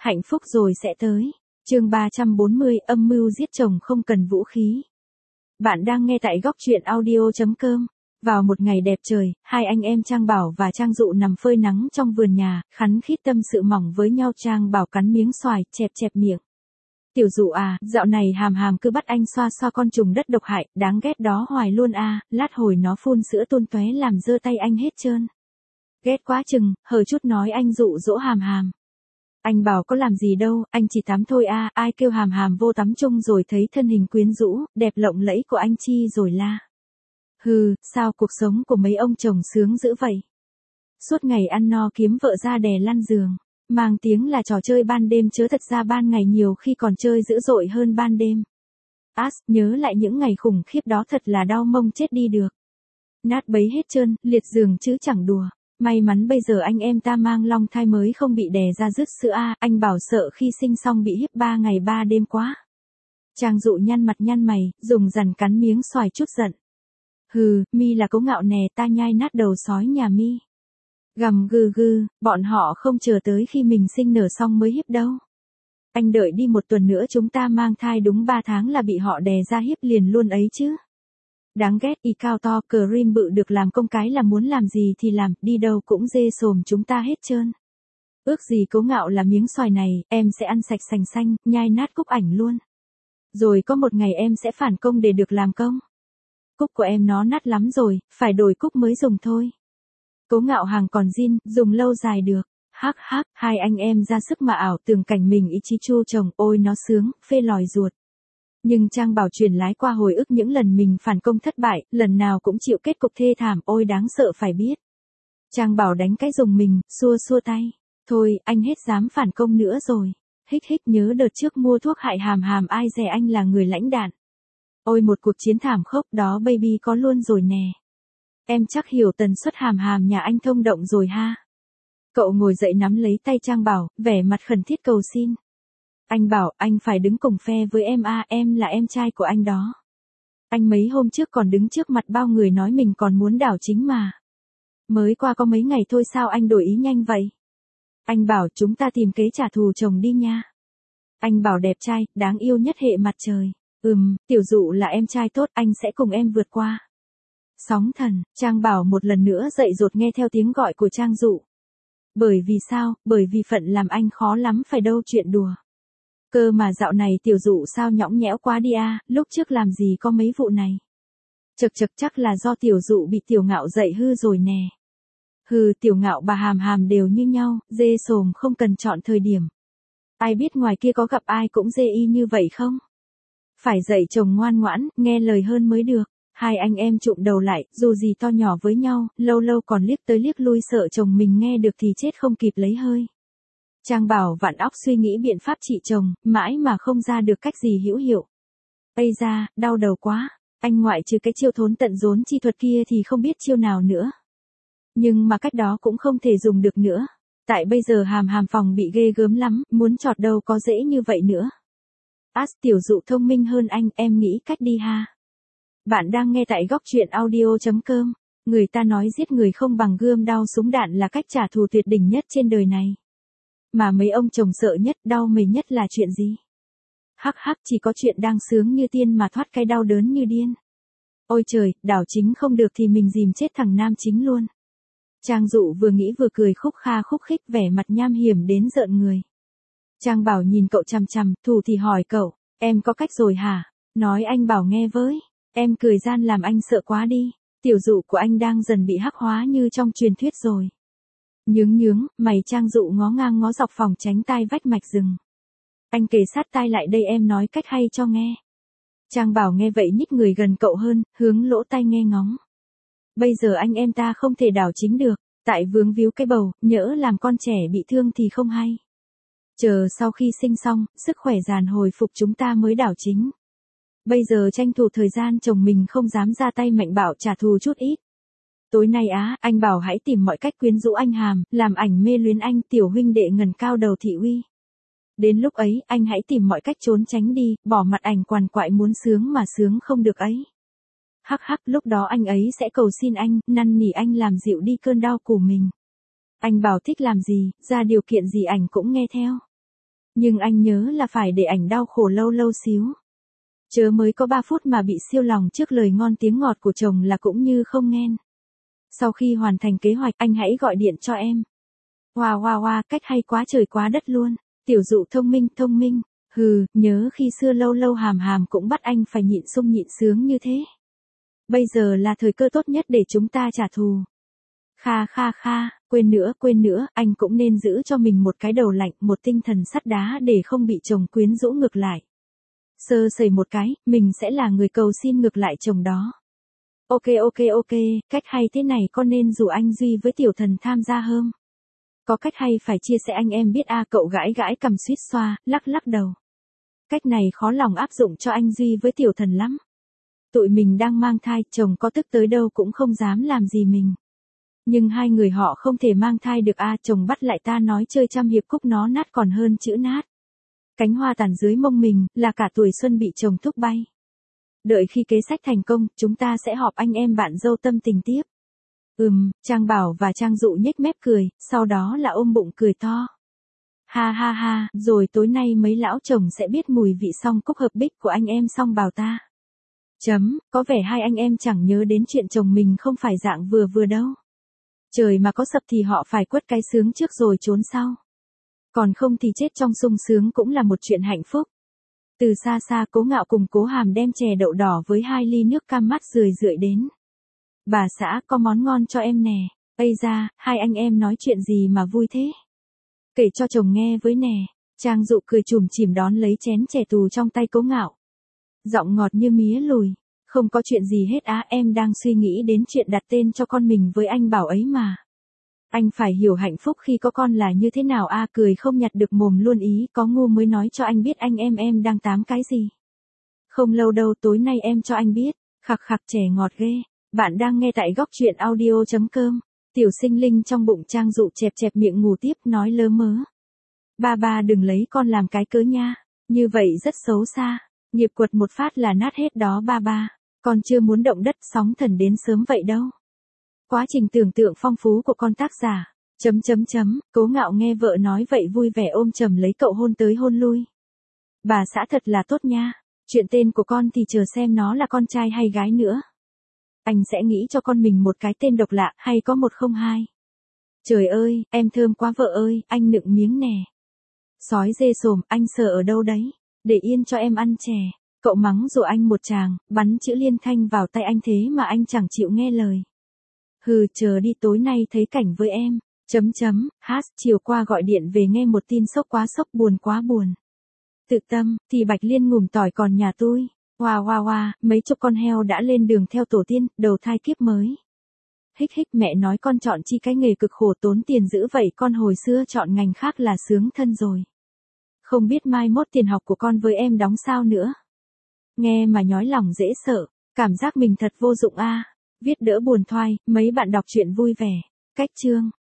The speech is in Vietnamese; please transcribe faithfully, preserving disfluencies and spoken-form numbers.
hạnh phúc rồi sẽ tới. Chương ba trăm bốn mươi, âm mưu giết chồng không cần vũ khí. Bạn đang nghe tại góc truyện audio chấm com. Vào một ngày đẹp trời, hai anh em Trang Bảo và Trang Dụ nằm phơi nắng trong vườn nhà, khắn khít tâm sự mỏng với nhau. Trang Bảo cắn miếng xoài, chẹp chẹp miệng. Tiểu Dụ à, dạo này Hàm Hàm cứ bắt anh xoa xoa con trùng đất độc hại, đáng ghét đó hoài luôn à, lát hồi nó phun sữa tuôn tóe làm dơ tay anh hết trơn. Ghét quá chừng, hờ chút nói anh dụ dỗ Hàm Hàm. Anh bảo có làm gì đâu, anh chỉ tắm thôi à, ai kêu Hàm Hàm vô tắm chung rồi thấy thân hình quyến rũ, đẹp lộng lẫy của anh chi rồi la. Hừ, sao cuộc sống của mấy ông chồng sướng dữ vậy? Suốt ngày ăn no kiếm vợ ra đè lăn giường, mang tiếng là trò chơi ban đêm chớ thật ra ban ngày nhiều khi còn chơi dữ dội hơn ban đêm. As, nhớ lại những ngày khủng khiếp đó thật là đau mông chết đi được. Nát bấy hết trơn, liệt giường chứ chẳng đùa. May mắn bây giờ anh em ta mang long thai mới không bị đè ra rứt sữa a, à, anh bảo sợ khi sinh xong bị hiếp ba ngày ba đêm quá. Trang Dụ nhăn mặt nhăn mày, dùng dằn cắn miếng xoài chút giận. Hừ, mi là cấu ngạo nè, ta nhai nát đầu sói nhà mi. Gầm gừ gừ, bọn họ không chờ tới khi mình sinh nở xong mới hiếp đâu. Anh đợi đi một tuần nữa chúng ta mang thai đúng ba tháng là bị họ đè ra hiếp liền luôn ấy chứ. Đáng ghét, y cao to, cream bự được làm công cái là muốn làm gì thì làm, đi đâu cũng dê sồm chúng ta hết trơn. Ước gì cấu ngạo là miếng xoài này, em sẽ ăn sạch sành xanh, nhai nát cúc ảnh luôn. Rồi có một ngày em sẽ phản công để được làm công. Cúc của em nó nát lắm rồi, phải đổi cúc mới dùng thôi. Cấu ngạo hàng còn zin, dùng lâu dài được. Hắc hắc, hai anh em ra sức mà ảo tưởng cảnh mình ý chí chu chồng, ôi nó sướng, phê lòi ruột. Nhưng Trang Bảo truyền lái qua hồi ức những lần mình phản công thất bại, lần nào cũng chịu kết cục thê thảm, ôi đáng sợ phải biết. Trang Bảo đánh cái dùng mình, xua xua tay. Thôi, anh hết dám phản công nữa rồi. Hích hích nhớ đợt trước mua thuốc hại Hàm Hàm ai dè anh là người lãnh đạn. Ôi một cuộc chiến thảm khốc đó baby có luôn rồi nè. Em chắc hiểu tần suất Hàm Hàm nhà anh thông động rồi ha. Cậu ngồi dậy nắm lấy tay Trang Bảo, vẻ mặt khẩn thiết cầu xin. Anh bảo anh phải đứng cùng phe với em a, à, em là em trai của anh đó. Anh mấy hôm trước còn đứng trước mặt bao người nói mình còn muốn đảo chính mà. Mới qua có mấy ngày thôi sao anh đổi ý nhanh vậy? Anh bảo chúng ta tìm kế trả thù chồng đi nha. Anh bảo đẹp trai, đáng yêu nhất hệ mặt trời. Ừm, Tiểu Dụ là em trai tốt, anh sẽ cùng em vượt qua. Sóng thần, Trang Bảo một lần nữa dậy dột nghe theo tiếng gọi của Trang Dụ. Bởi vì sao, bởi vì phận làm anh khó lắm phải đâu chuyện đùa. Cơ mà dạo này Tiểu Dụ sao nhõng nhẽo quá đi a, à, lúc trước làm gì có mấy vụ này. Chật chật chắc là do Tiểu Dụ bị Tiểu Ngạo dạy hư rồi nè. Hừ, Tiểu Ngạo bà Hàm Hàm đều như nhau, dê sồm không cần chọn thời điểm. Ai biết ngoài kia có gặp ai cũng dê y như vậy không? Phải dạy chồng ngoan ngoãn, nghe lời hơn mới được. Hai anh em trụm đầu lại, dù gì to nhỏ với nhau, lâu lâu còn liếc tới liếc lui sợ chồng mình nghe được thì chết không kịp lấy hơi. Trang Bảo vặn óc suy nghĩ biện pháp trị chồng, mãi mà không ra được cách gì hữu hiệu. Ây da, đau đầu quá, anh ngoại trừ cái chiêu thốn tận rốn chi thuật kia thì không biết chiêu nào nữa. Nhưng mà cách đó cũng không thể dùng được nữa. Tại bây giờ Hàm Hàm phòng bị ghê gớm lắm, muốn chọt đâu có dễ như vậy nữa. As, Tiểu Dụ thông minh hơn anh, em nghĩ cách đi ha. Bạn đang nghe tại góc truyện audio chấm com. Người ta nói giết người không bằng gươm đao súng đạn là cách trả thù tuyệt đỉnh nhất trên đời này. Mà mấy ông chồng sợ nhất, đau mày nhất là chuyện gì? Hắc hắc, chỉ có chuyện đang sướng như tiên mà thoát cái đau đớn như điên. Ôi trời, đảo chính không được thì mình dìm chết thằng nam chính luôn. Trang Dụ vừa nghĩ vừa cười khúc kha khúc khích, vẻ mặt nham hiểm đến rợn người. Trang Bảo nhìn cậu chằm chằm, thù thì hỏi cậu, em có cách rồi hả? Nói anh Bảo nghe với. Em cười gian làm anh sợ quá đi. Tiểu Dụ của anh đang dần bị hắc hóa như trong truyền thuyết rồi. Nhướng nhướng, mày Trang Dụ ngó ngang ngó dọc phòng tránh tai vách mạch rừng. Anh kề sát tai lại đây em nói cách hay cho nghe. Trang Bảo nghe vậy nhích người gần cậu hơn, hướng lỗ tai nghe ngóng. Bây giờ anh em ta không thể đảo chính được, tại vướng víu cái bầu, nhỡ làm con trẻ bị thương thì không hay. Chờ sau khi sinh xong, sức khỏe dàn hồi phục chúng ta mới đảo chính. Bây giờ tranh thủ thời gian chồng mình không dám ra tay mạnh bạo trả thù chút ít. Tối nay á, anh bảo hãy tìm mọi cách quyến rũ anh Hàm, làm ảnh mê luyến anh tiểu huynh đệ ngần cao đầu thị uy. Đến lúc ấy, anh hãy tìm mọi cách trốn tránh đi, bỏ mặt ảnh quằn quại muốn sướng mà sướng không được ấy. Hắc hắc, lúc đó anh ấy sẽ cầu xin anh, năn nỉ anh làm dịu đi cơn đau của mình. Anh bảo thích làm gì, ra điều kiện gì ảnh cũng nghe theo. Nhưng anh nhớ là phải để ảnh đau khổ lâu lâu xíu. Chớ mới có ba phút mà bị siêu lòng trước lời ngon tiếng ngọt của chồng là cũng như không nghen. Sau khi hoàn thành kế hoạch anh hãy gọi điện cho em. Wow wow wow, cách hay quá trời quá đất luôn. Tiểu dụ thông minh thông minh. Hừ, nhớ khi xưa lâu lâu hàm hàm cũng bắt anh phải nhịn sung nhịn sướng như thế. Bây giờ là thời cơ tốt nhất để chúng ta trả thù. Kha kha kha, quên nữa quên nữa, anh cũng nên giữ cho mình một cái đầu lạnh, một tinh thần sắt đá để không bị chồng quyến rũ ngược lại. Sơ sẩy một cái, mình sẽ là người cầu xin ngược lại chồng đó. Ok ok ok, cách hay thế này con nên rủ anh Duy với tiểu thần tham gia không? Có cách hay phải chia sẻ anh em biết a à, cậu gãi gãi cầm suýt xoa, lắc lắc đầu. Cách này khó lòng áp dụng cho anh Duy với tiểu thần lắm. Tụi mình đang mang thai, chồng có tức tới đâu cũng không dám làm gì mình. Nhưng hai người họ không thể mang thai được a à, chồng bắt lại ta nói chơi trăm hiệp khúc nó nát còn hơn chữ nát. Cánh hoa tàn dưới mông mình, là cả tuổi xuân bị chồng thúc bay. Đợi khi kế sách thành công, chúng ta sẽ họp anh em bạn dâu tâm tình tiếp. Ừm, Trang Bảo và Trang Dụ nhếch mép cười, sau đó là ôm bụng cười to. Ha ha ha, rồi tối nay mấy lão chồng sẽ biết mùi vị song cúc hợp bích của anh em Song Bảo ta. Chấm, có vẻ hai anh em chẳng nhớ đến chuyện chồng mình không phải dạng vừa vừa đâu. Trời mà có sập thì họ phải quất cái sướng trước rồi trốn sau. Còn không thì chết trong sung sướng cũng là một chuyện hạnh phúc. Từ xa xa Cố Ngạo cùng Cố Hàm đem chè đậu đỏ với hai ly nước cam mát rười rượi đến. Bà xã có món ngon cho em nè. Ây da, hai anh em nói chuyện gì mà vui thế? Kể cho chồng nghe với nè. Trang Dụ cười chùm chìm đón lấy chén chè tù trong tay Cố Ngạo. Giọng ngọt như mía lùi. Không có chuyện gì hết á, em đang suy nghĩ đến chuyện đặt tên cho con mình với anh Bảo ấy mà. Anh phải hiểu hạnh phúc khi có con là như thế nào a à, cười không nhặt được mồm luôn ý, có ngu mới nói cho anh biết anh em em đang tám cái gì. Không lâu đâu tối nay em cho anh biết, khặc khặc trẻ ngọt ghê. Bạn đang nghe tại góc truyện audio chấm com. Tiểu sinh linh trong bụng Trang Dụ chẹp chẹp miệng ngủ tiếp nói lớ mớ. Ba ba đừng lấy con làm cái cớ nha, như vậy rất xấu xa. Nghiệp quật một phát là nát hết đó ba ba. Con chưa muốn động đất sóng thần đến sớm vậy đâu. Quá trình tưởng tượng phong phú của con tác giả. Chấm chấm chấm, Cố Ngạo nghe vợ nói vậy vui vẻ ôm chầm lấy cậu hôn tới hôn lui. Bà xã thật là tốt nha. Chuyện tên của con thì chờ xem nó là con trai hay gái nữa. Anh sẽ nghĩ cho con mình một cái tên độc lạ hay có một không hai. Trời ơi, em thơm quá vợ ơi, anh nựng miếng nè. Sói dê sồm, anh sờ ở đâu đấy? Để yên cho em ăn chè. Cậu mắng rồi anh một tràng, bắn chữ liên thanh vào tay anh thế mà anh chẳng chịu nghe lời. Hừ, chờ đi tối nay thấy cảnh với em. Chấm chấm, hát, chiều qua gọi điện về nghe một tin sốc quá sốc buồn quá buồn. Tự tâm, thì Bạch Liên ngủm tỏi còn nhà tôi. Hoa hoa hoa, mấy chục con heo đã lên đường theo tổ tiên, đầu thai kiếp mới. Hích hích mẹ nói con chọn chi cái nghề cực khổ tốn tiền dữ vậy con hồi xưa chọn ngành khác là sướng thân rồi. Không biết mai mốt tiền học của con với em đóng sao nữa. Nghe mà nhói lòng dễ sợ, cảm giác mình thật vô dụng a. Viết đỡ buồn thoai, mấy bạn đọc truyện vui vẻ. Cách chương